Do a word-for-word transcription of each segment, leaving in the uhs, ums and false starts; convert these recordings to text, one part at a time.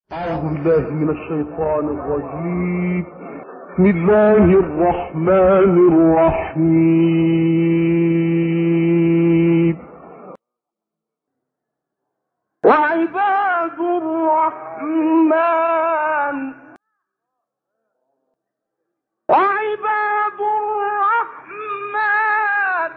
أعوذ بالله من الشيطان الرجيم. بسم الله الرحمن الرحيم. وعباد الرحمن وعباد الرحمن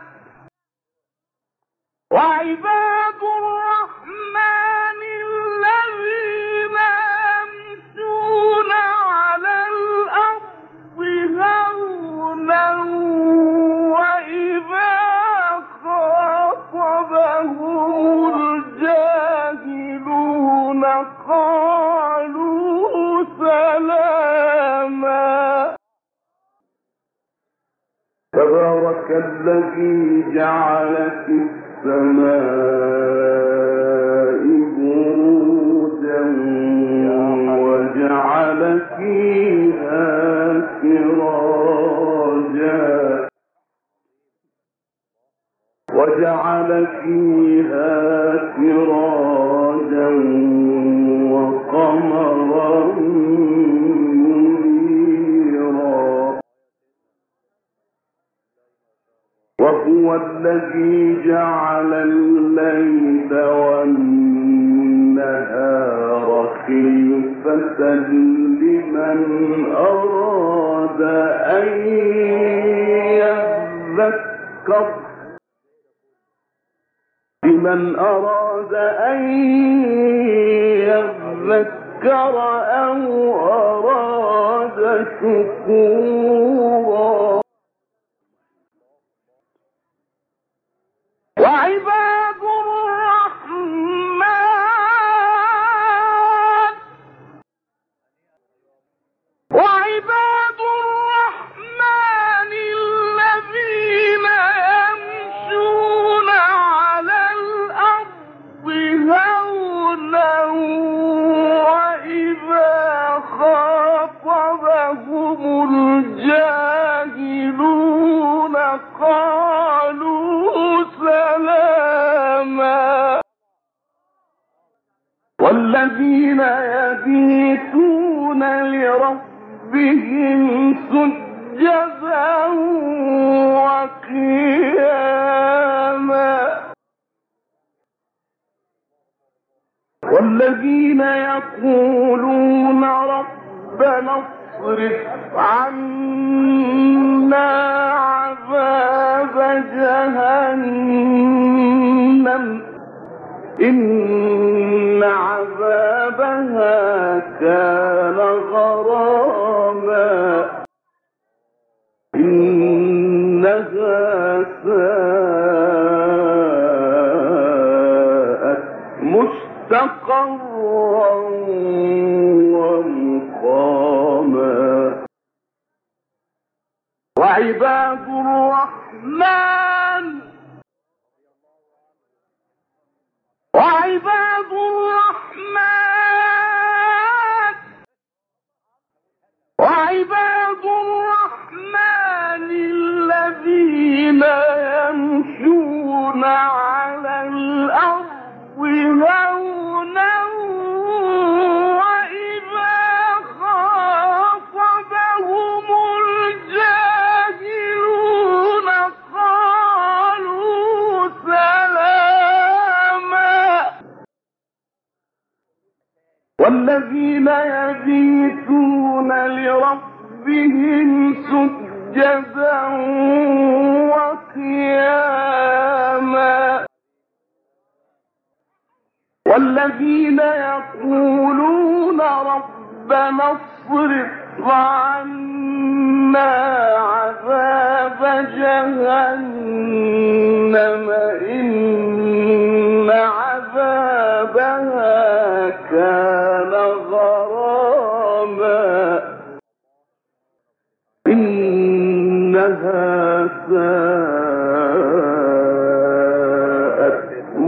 وعباد الرحمن الذين يمشون على الأرض هونا وإذا خاطبهم الجاهلون قالوا سلاما. تبارك الذي جعل في السماء بروجا وجعل فيها سراجا وجعل فيها سراجا وقمرا منيرا. وهو الذي جعل الليل والنهار خلفة لمن أراد أن يذكر لمن أراد أن يذكر أو أراد شكورا. وعباد الرحمن وعباد الرحمن الذين يمشون على الأرض هونا وإذا خاطبهم الجاهلون قالوا سلاما. والذين يبيتون لربهم سجدا وقياما. والذين يقولون ربنا اصرف عنا عذاب جهنم إن عذابها كان غراما إنها ساءت مستقرا ومقاما. وعباد الرحمن وعباد الرحمن وعباد الرحمن الذين يمشون على الأرض هونا وإذا خاطبهم الجاهلون قالوا سلاما. والذين يبيتون لربهم سجدا وقياما. والذين يقولون ربنا اصرف عنا عذاب جهنم إن عذابها كان غراما إنها ساءت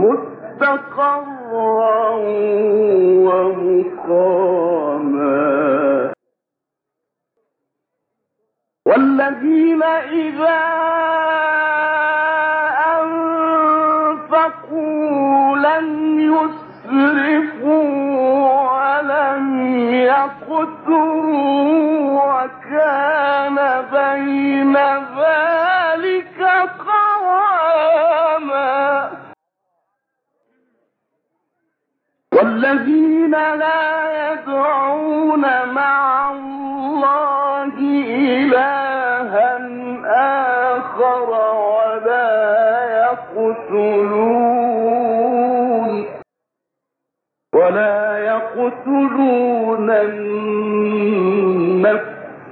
مستقرا ومقاما. والذين إذا أنفقوا لم يسرفوا ولم يقتلوا وكان بين ذلك قواما والذين لا يدعون مع الله إلها آخر ولا يقتلون ولا يقتلون النفس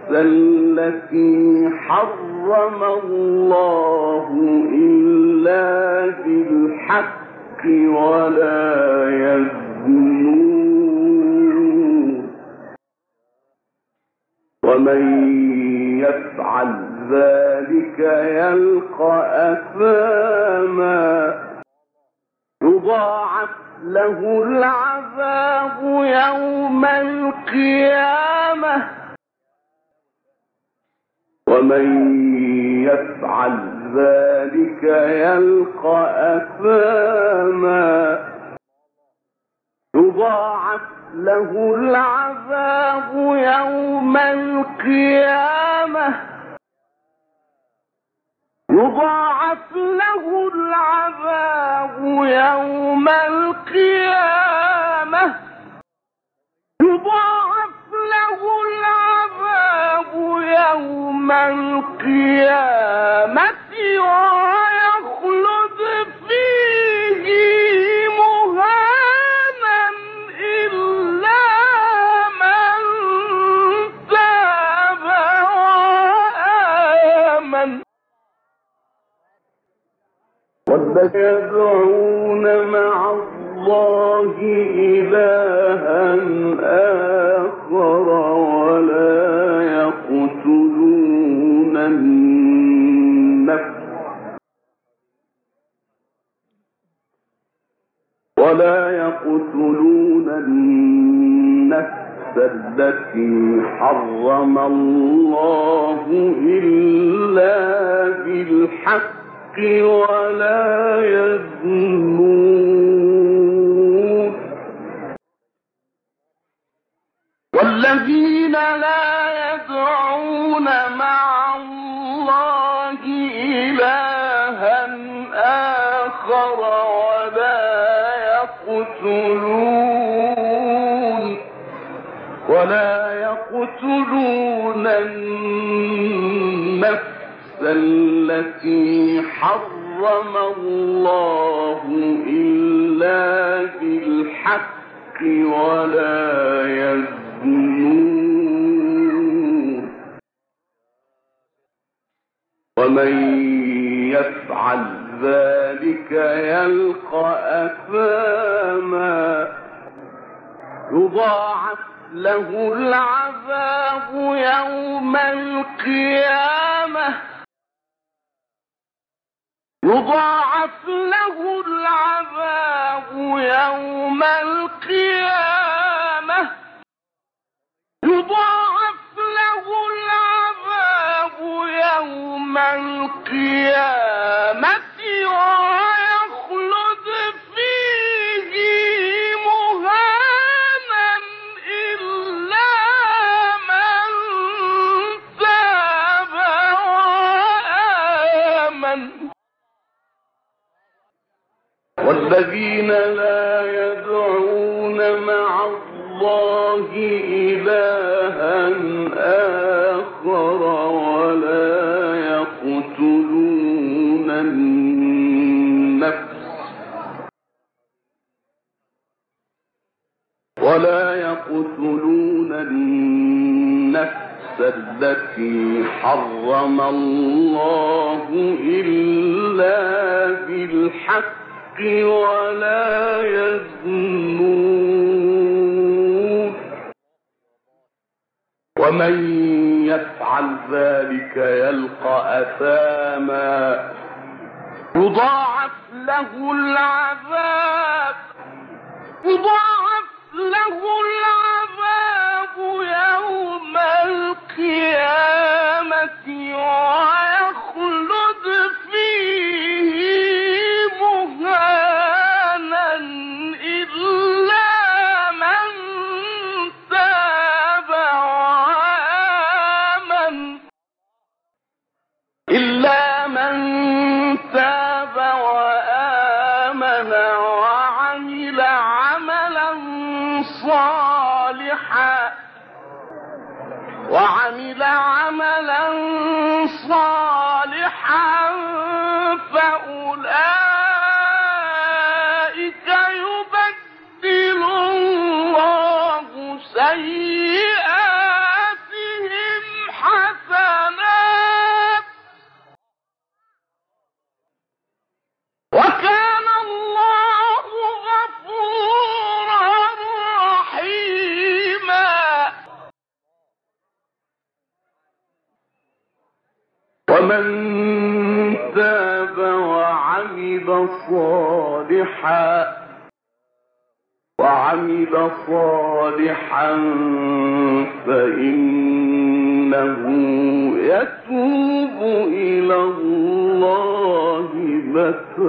التي حرم الله إلا بالحق ولا يزنون ومن يفعل ذلك يلقى أثاما يضاعف له العذاب يوم القيامة ومن يفعل ذلك يلقى أثاما يضاعف له العذاب يوم القيامة يضاعف له العذاب يوم القيامة يضاعف له العذاب يوم القيامة ويخلد فيه مهانا إلا من تاب وآمن يدعون مع الله إلها آخر ولا يقتلون النفس ولا يقتلون النفس التي حرم الله إلا بالحق ولا يزنون والذين لا يدعون مع الله إلها آخر ولا يقتلون ولا يقتلون النفس التي حرم الله إلا بالحق ولا يزنون ومن يفعل ذلك يلقى أثاما يضاعف له العذاب يوم القيامة يضاعف له العذاب يوم القيامة يضاعف له العذاب يوم القيامة ويخلد فيه مهانا إلا من تاب وآمن والذين لا يدعون مع الله إلها آخر ولا يقتلون النفس ولا يقتلون النفس التي حرم الله إلا بالحق ولا يزنون ومن يفعل ذلك يلقى أثاما يضاعف له العذاب يضاعف له العذاب يوم القيامة ويخلد فيه مهانا إلا من تاب صالحا وعمل عملا صالحا فأولئك يبدل الله سيئاتهم حسنات وكان الله غفورا رحيما. ومن تاب وعمل صالحا وعمل صالحا فإنه يتوب إلى الله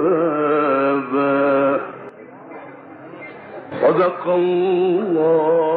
متابا. صدق الله